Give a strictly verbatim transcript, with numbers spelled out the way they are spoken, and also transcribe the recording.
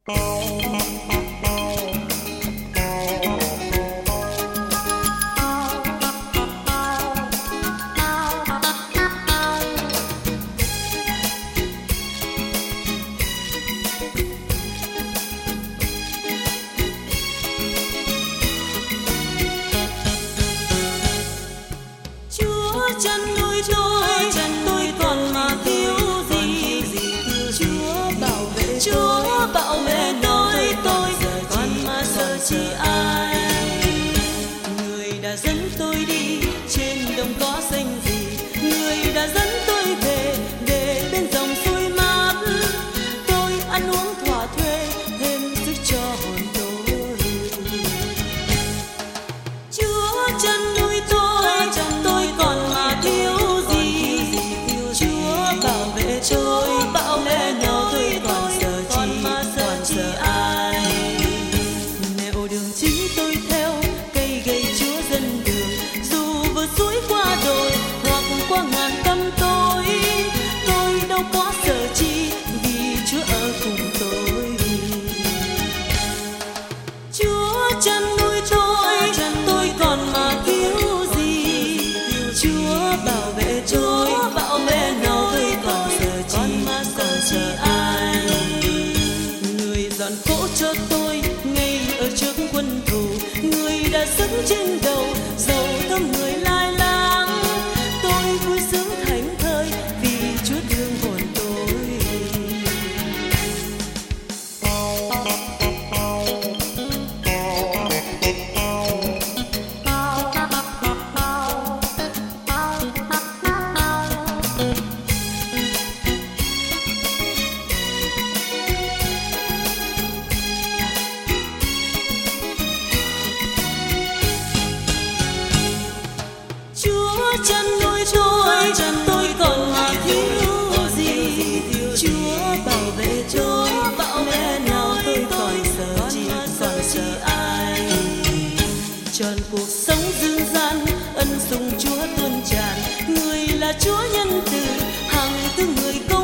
Chăn nuôi tôi, tôi còn mà thiếu gì? Chúa bảo vệ, Chúa bảo vệ tôi, tôi còn mà sợ chi ai? Người đã dẫn tôi đi trên đồng có danh gì? Người đã dẫn tôi về để bên dòng suối mát, tôi ăn uống thỏa thuê thêm sức cho hồn tôi. Chúa chăn nuôi tôi, tôi còn mà thiếu gì? Chúa bảo vệ tôi, bảo vệ nhau tôi còn sợ chi, còn sợ ai? Nẻo đường chính tôi theo cây gậy Chúa dẫn đường, dù vượt suối qua đồi hoặc qua ngàn tăm tối, tôi đâu có sợ chi vì Chúa ở cùng tôi. Chúa chăn nuôi tôi, tôi còn mà thiếu gì? Chúa bảo vệ tôi, bảo vệ nhau tôi còn sợ chi, còn sợ ai? Người dọn khổ cho tôi ngay ở trước quân thù, người đã dẫn trên đầu dầu thơm người lai láng, tôi vui sướng thảnh thơi vì Chúa thương hồn tôi. Chúa chăn nuôi tôi, tôi còn mà thiếu gì? Chúa bảo vệ tôi, bảo vệ nhau tôi còn sợ chi, còn sợ ai? Tròn cuộc sống dương gian, ân sủng Chúa tuôn tràn, người là Chúa nhân từ, hằng thứ người có